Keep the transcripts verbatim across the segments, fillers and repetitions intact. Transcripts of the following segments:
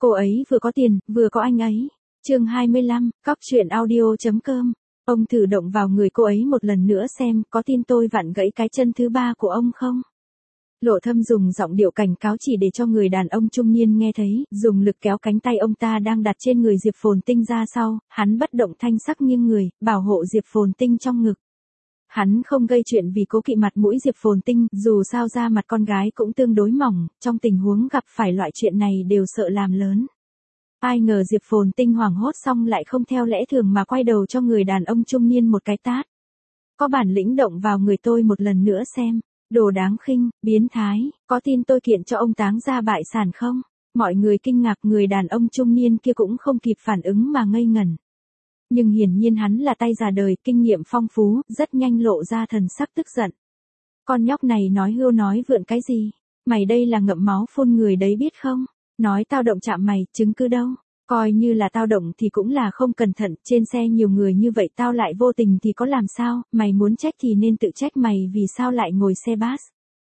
Cô ấy vừa có tiền, vừa có anh ấy. Chương hai mươi lăm, cóc truyện audio chấm com. Ông thử động vào người cô ấy một lần nữa xem, có tin tôi vặn gãy cái chân thứ ba của ông không? Lộ Thâm dùng giọng điệu cảnh cáo chỉ để cho người đàn ông trung niên nghe thấy, dùng lực kéo cánh tay ông ta đang đặt trên người Diệp Phồn Tinh ra sau, hắn bất động thanh sắc nghiêng người, bảo hộ Diệp Phồn Tinh trong ngực. Hắn không gây chuyện vì cố kỵ mặt mũi Diệp Phồn Tinh, dù sao da mặt con gái cũng tương đối mỏng, trong tình huống gặp phải loại chuyện này đều sợ làm lớn. Ai ngờ Diệp Phồn Tinh hoảng hốt xong lại không theo lẽ thường mà quay đầu cho người đàn ông trung niên một cái tát. Có bản lĩnh động vào người tôi một lần nữa xem. Đồ đáng khinh, biến thái, có tin tôi kiện cho ông táng ra bại sản không? Mọi người kinh ngạc, người đàn ông trung niên kia cũng không kịp phản ứng mà ngây ngẩn. Nhưng hiển nhiên hắn là tay già đời, kinh nghiệm phong phú, rất nhanh lộ ra thần sắc tức giận. Con nhóc này nói hưu nói vượn cái gì? Mày đây là ngậm máu phun người đấy biết không? Nói tao động chạm mày, chứng cứ đâu? Coi như là tao động thì cũng là không cẩn thận, trên xe nhiều người như vậy tao lại vô tình thì có làm sao, mày muốn trách thì nên tự trách mày vì sao lại ngồi xe bus.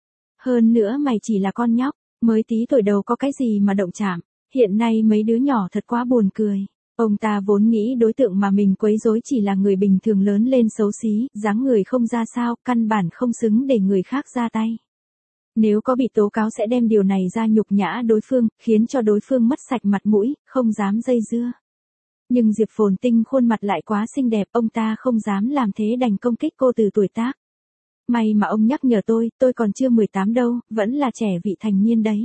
Hơn nữa mày chỉ là con nhóc, mới tí tuổi đầu có cái gì mà động chạm, hiện nay mấy đứa nhỏ thật quá buồn cười. Ông ta vốn nghĩ đối tượng mà mình quấy rối chỉ là người bình thường lớn lên xấu xí, dáng người không ra sao, căn bản không xứng để người khác ra tay. Nếu có bị tố cáo sẽ đem điều này ra nhục nhã đối phương, khiến cho đối phương mất sạch mặt mũi, không dám dây dưa. Nhưng Diệp Phồn Tinh khuôn mặt lại quá xinh đẹp, ông ta không dám làm thế đành công kích cô từ tuổi tác. May mà ông nhắc nhở tôi, tôi còn chưa mười tám đâu, vẫn là trẻ vị thành niên đấy.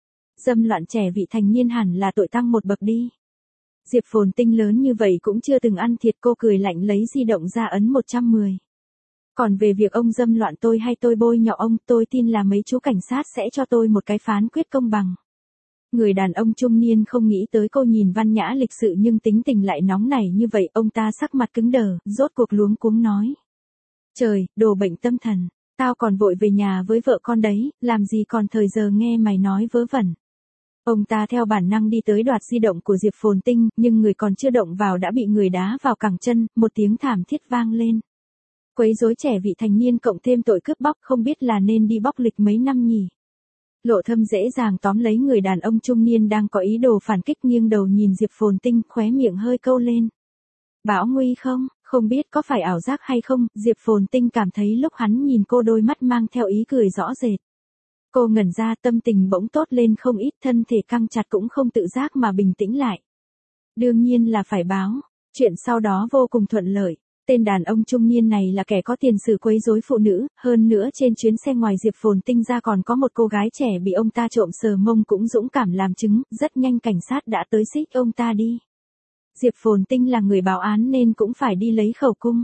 Dâm loạn trẻ vị thành niên hẳn là tội tăng một bậc đi. Diệp Phồn Tinh lớn như vậy cũng chưa từng ăn thiệt, cô cười lạnh lấy di động ra ấn một trăm mười. Còn về việc ông dâm loạn tôi hay tôi bôi nhọ ông, tôi tin là mấy chú cảnh sát sẽ cho tôi một cái phán quyết công bằng. Người đàn ông trung niên không nghĩ tới cô nhìn văn nhã lịch sự nhưng tính tình lại nóng nảy như vậy, ông ta sắc mặt cứng đờ, rốt cuộc luống cuống nói. Trời, đồ bệnh tâm thần, tao còn vội về nhà với vợ con đấy, làm gì còn thời giờ nghe mày nói vớ vẩn. Ông ta theo bản năng đi tới đoạt di động của Diệp Phồn Tinh, nhưng người còn chưa động vào đã bị người đá vào cẳng chân, một tiếng thảm thiết vang lên. Quấy rối trẻ vị thành niên cộng thêm tội cướp bóc, không biết là nên đi bóc lịch mấy năm nhỉ. Lộ Thâm dễ dàng tóm lấy người đàn ông trung niên đang có ý đồ phản kích, nghiêng đầu nhìn Diệp Phồn Tinh, khóe miệng hơi câu lên. Bão nguy không, không biết có phải ảo giác hay không, Diệp Phồn Tinh cảm thấy lúc hắn nhìn cô đôi mắt mang theo ý cười rõ rệt. Cô ngẩn ra, tâm tình bỗng tốt lên không ít, thân thể căng chặt cũng không tự giác mà bình tĩnh lại. Đương nhiên là phải báo, chuyện sau đó vô cùng thuận lợi. Tên đàn ông trung niên này là kẻ có tiền sử quấy rối phụ nữ, hơn nữa trên chuyến xe ngoài Diệp Phồn Tinh ra còn có một cô gái trẻ bị ông ta trộm sờ mông cũng dũng cảm làm chứng, rất nhanh cảnh sát đã tới xích ông ta đi. Diệp Phồn Tinh là người báo án nên cũng phải đi lấy khẩu cung.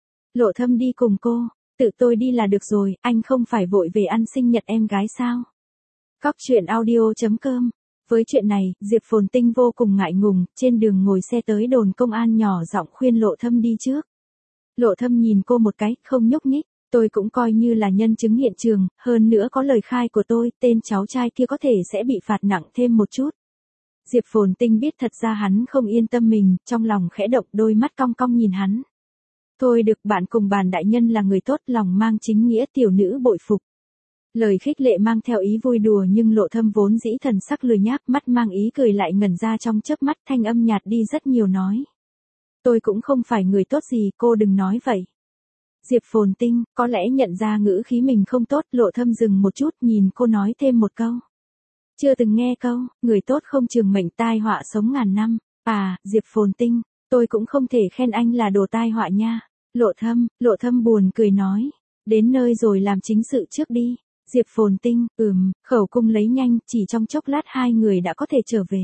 Lộ Thâm đi cùng cô, tự tôi đi là được rồi, anh không phải vội về ăn sinh nhật em gái sao? Cóc truyện audio chấm com. Với chuyện này, Diệp Phồn Tinh vô cùng ngại ngùng, trên đường ngồi xe tới đồn công an nhỏ giọng khuyên Lộ Thâm đi trước. Lộ Thâm nhìn cô một cái, không nhúc nhích, tôi cũng coi như là nhân chứng hiện trường, hơn nữa có lời khai của tôi, tên cháu trai kia có thể sẽ bị phạt nặng thêm một chút. Diệp Phồn Tinh biết thật ra hắn không yên tâm mình, trong lòng khẽ động, đôi mắt cong cong nhìn hắn. Thôi được, bạn cùng bàn đại nhân là người tốt, lòng mang chính nghĩa, tiểu nữ bội phục. Lời khích lệ mang theo ý vui đùa nhưng Lộ Thâm vốn dĩ thần sắc lười nhác, mắt mang ý cười lại ngẩn ra trong chớp mắt, thanh âm nhạt đi rất nhiều nói. Tôi cũng không phải người tốt gì, cô đừng nói vậy. Diệp Phồn Tinh, có lẽ nhận ra ngữ khí mình không tốt, Lộ Thâm dừng một chút nhìn cô nói thêm một câu. Chưa từng nghe câu, người tốt không trường mệnh tai họa sống ngàn năm. À, Diệp Phồn Tinh, tôi cũng không thể khen anh là đồ tai họa nha. Lộ Thâm, Lộ Thâm buồn cười nói. Đến nơi rồi làm chính sự trước đi. Diệp Phồn Tinh, ừm, khẩu cung lấy nhanh, chỉ trong chốc lát hai người đã có thể trở về.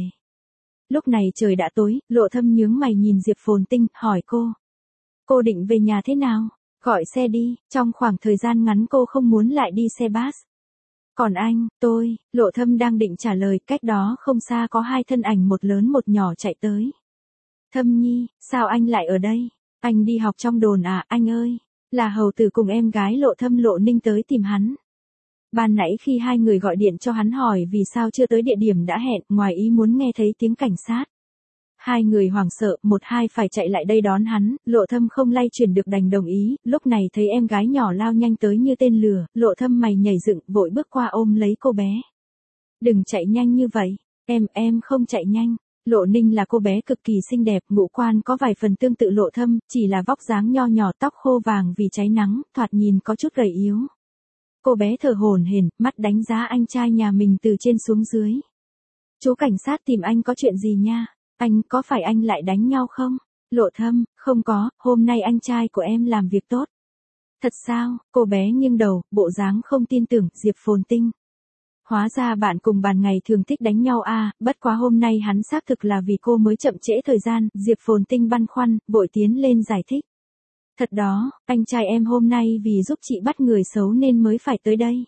Lúc này trời đã tối, Lộ Thâm nhướng mày nhìn Diệp Phồn Tinh, hỏi cô. Cô định về nhà thế nào? Gọi xe đi, trong khoảng thời gian ngắn cô không muốn lại đi xe bus. Còn anh, tôi, Lộ Thâm đang định trả lời, cách đó không xa có hai thân ảnh một lớn một nhỏ chạy tới. Thâm Nhi, sao anh lại ở đây? Anh đi học trong đồn à, anh ơi? Là hầu tử cùng em gái Lộ Thâm Lộ Ninh tới tìm hắn. Ban nãy khi hai người gọi điện cho hắn hỏi vì sao chưa tới địa điểm đã hẹn, ngoài ý muốn nghe thấy tiếng cảnh sát. Hai người hoảng sợ, một hai phải chạy lại đây đón hắn, Lộ Thâm không lay chuyển được đành đồng ý, lúc này thấy em gái nhỏ lao nhanh tới như tên lửa, Lộ Thâm mày nhảy dựng, vội bước qua ôm lấy cô bé. Đừng chạy nhanh như vậy, Em, em không chạy nhanh. Lộ Ninh là cô bé cực kỳ xinh đẹp, ngũ quan có vài phần tương tự Lộ Thâm, chỉ là vóc dáng nho nhỏ, tóc khô vàng vì cháy nắng, thoạt nhìn có chút gầy yếu. Cô bé thở hổn hển, mắt đánh giá anh trai nhà mình từ trên xuống dưới. Chú cảnh sát tìm anh có chuyện gì nha? Anh, có phải anh lại đánh nhau không? Lộ Thâm, không có, hôm nay anh trai của em làm việc tốt. Thật sao? Cô bé nghiêng đầu, bộ dáng không tin tưởng, Diệp Phồn Tinh. Hóa ra bạn cùng bàn ngày thường thích đánh nhau à, bất quá hôm nay hắn xác thực là vì cô mới chậm trễ thời gian, Diệp Phồn Tinh băn khoăn, vội tiến lên giải thích. Thật đó, anh trai em hôm nay vì giúp chị bắt người xấu nên mới phải tới đây.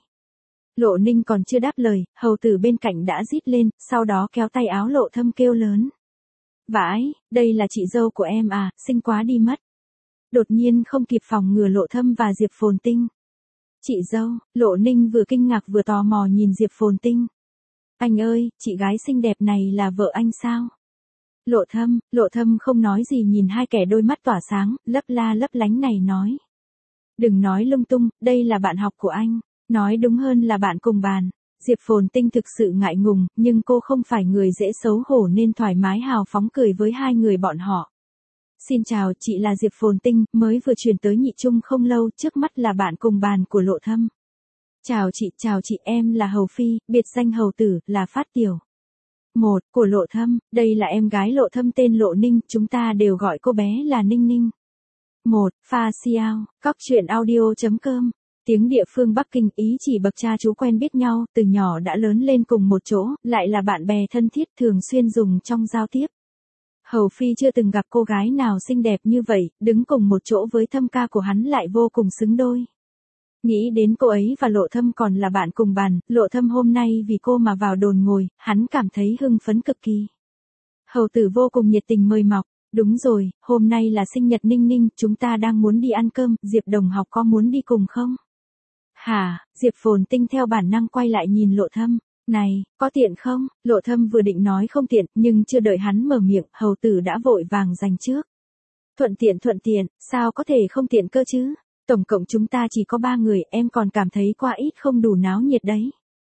Lộ Ninh còn chưa đáp lời, hầu tử bên cạnh đã rít lên, sau đó kéo tay áo Lộ Thâm kêu lớn. Vãi, đây là chị dâu của em à, xinh quá đi mất. Đột nhiên không kịp phòng ngừa Lộ Thâm và Diệp Phồn Tinh. Chị dâu, Lộ Ninh vừa kinh ngạc vừa tò mò nhìn Diệp Phồn Tinh. Anh ơi, chị gái xinh đẹp này là vợ anh sao? Lộ Thâm, Lộ Thâm không nói gì nhìn hai kẻ đôi mắt tỏa sáng, lấp la lấp lánh này nói. Đừng nói lung tung, đây là bạn học của anh. Nói đúng hơn là bạn cùng bàn. Diệp Phồn Tinh thực sự ngại ngùng, nhưng cô không phải người dễ xấu hổ nên thoải mái hào phóng cười với hai người bọn họ. Xin chào, chị là Diệp Phồn Tinh, mới vừa chuyển tới Nhị Trung không lâu, trước mắt là bạn cùng bàn của Lộ Thâm. Chào chị, chào chị, em là Hầu Phi, biệt danh Hầu Tử, là Phát Tiểu. Một, của Lộ Thâm, đây là em gái Lộ Thâm tên Lộ Ninh, chúng ta đều gọi cô bé là Ninh Ninh. Một, Pha Xiao, Cóc truyện audio chấm com. Tiếng địa phương Bắc Kinh, ý chỉ bậc cha chú quen biết nhau, từ nhỏ đã lớn lên cùng một chỗ, lại là bạn bè thân thiết thường xuyên dùng trong giao tiếp. Hầu Phi chưa từng gặp cô gái nào xinh đẹp như vậy, đứng cùng một chỗ với Thâm ca của hắn lại vô cùng xứng đôi. Nghĩ đến cô ấy và Lộ Thâm còn là bạn cùng bàn, Lộ Thâm hôm nay vì cô mà vào đồn ngồi, hắn cảm thấy hưng phấn cực kỳ. Hầu tử vô cùng nhiệt tình mời mọc, đúng rồi, hôm nay là sinh nhật Ninh Ninh, chúng ta đang muốn đi ăn cơm, Diệp đồng học có muốn đi cùng không? Hả, Diệp Phồn Tinh theo bản năng quay lại nhìn Lộ Thâm. Này, có tiện không? Lộ Thâm vừa định nói không tiện, nhưng chưa đợi hắn mở miệng, hầu tử đã vội vàng giành trước. Thuận tiện thuận tiện, sao có thể không tiện cơ chứ? Tổng cộng chúng ta chỉ có ba người, em còn cảm thấy quá ít không đủ náo nhiệt đấy.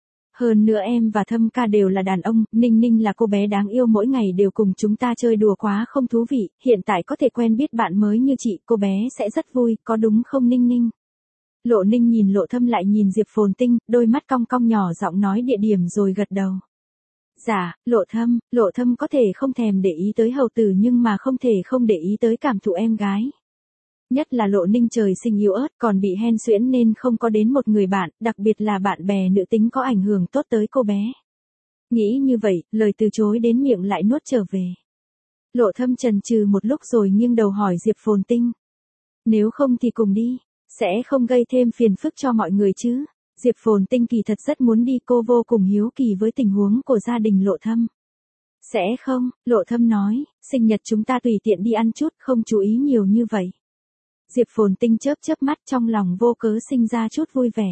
Hơn nữa em và Thâm ca đều là đàn ông, Ninh Ninh là cô bé đáng yêu mỗi ngày đều cùng chúng ta chơi đùa quá không thú vị, hiện tại có thể quen biết bạn mới như chị, cô bé sẽ rất vui, có đúng không Ninh Ninh? Lộ Ninh nhìn Lộ Thâm lại nhìn Diệp Phồn Tinh, đôi mắt cong cong nhỏ giọng nói địa điểm rồi gật đầu. Dạ, Lộ Thâm, Lộ Thâm có thể không thèm để ý tới hầu tử nhưng mà không thể không để ý tới cảm thụ em gái. Nhất là Lộ Ninh trời sinh yếu ớt còn bị hen suyễn nên không có đến một người bạn, đặc biệt là bạn bè nữ tính có ảnh hưởng tốt tới cô bé. Nghĩ như vậy, lời từ chối đến miệng lại nuốt trở về. Lộ Thâm chần chừ một lúc rồi nghiêng đầu hỏi Diệp Phồn Tinh. Nếu không thì cùng đi. Sẽ không gây thêm phiền phức cho mọi người chứ. Diệp Phồn Tinh kỳ thật rất muốn đi, cô vô cùng hiếu kỳ với tình huống của gia đình Lộ Thâm. Sẽ không, Lộ Thâm nói, sinh nhật chúng ta tùy tiện đi ăn chút, không chú ý nhiều như vậy. Diệp Phồn Tinh chớp chớp mắt trong lòng vô cớ sinh ra chút vui vẻ.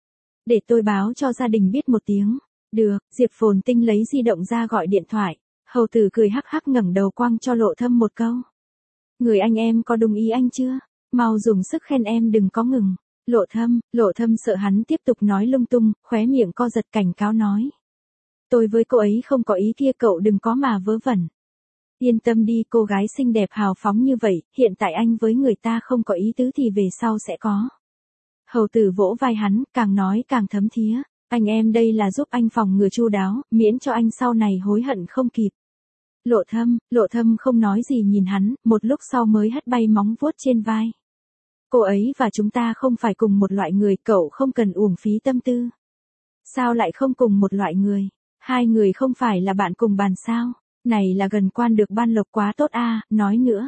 Để tôi báo cho gia đình biết một tiếng. Được, Diệp Phồn Tinh lấy di động ra gọi điện thoại. Hầu tử cười hắc hắc ngẩng đầu quăng cho Lộ Thâm một câu. Người anh em có đồng ý anh chưa? Mau dùng sức khen em đừng có ngừng. Lộ Thâm, Lộ Thâm sợ hắn tiếp tục nói lung tung, khóe miệng co giật cảnh cáo nói. Tôi với cô ấy không có ý kia, cậu đừng có mà vớ vẩn. Yên tâm đi, cô gái xinh đẹp hào phóng như vậy, hiện tại anh với người ta không có ý tứ thì về sau sẽ có. Hầu tử vỗ vai hắn, càng nói càng thấm thía. Anh em đây là giúp anh phòng ngừa chu đáo, miễn cho anh sau này hối hận không kịp. Lộ Thâm, Lộ Thâm không nói gì nhìn hắn, một lúc sau mới hất bay móng vuốt trên vai. Cô ấy và chúng ta không phải cùng một loại người, cậu không cần uổng phí tâm tư. Sao lại không cùng một loại người? Hai người không phải là bạn cùng bàn sao? Này là gần quan được ban lộc quá tốt a, à, nói nữa.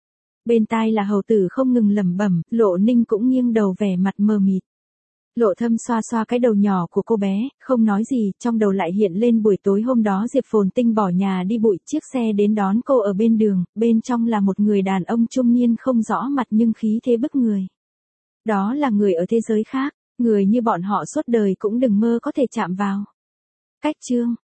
Bên tai là hầu tử không ngừng lẩm bẩm, Lộ Ninh cũng nghiêng đầu vẻ mặt mờ mịt. Lộ Thâm xoa xoa cái đầu nhỏ của cô bé, không nói gì, trong đầu lại hiện lên buổi tối hôm đó Diệp Phồn Tinh bỏ nhà đi bụi, chiếc xe đến đón cô ở bên đường, bên trong là một người đàn ông trung niên không rõ mặt nhưng khí thế bức người. Đó là người ở thế giới khác, người như bọn họ suốt đời cũng đừng mơ có thể chạm vào. Cách chương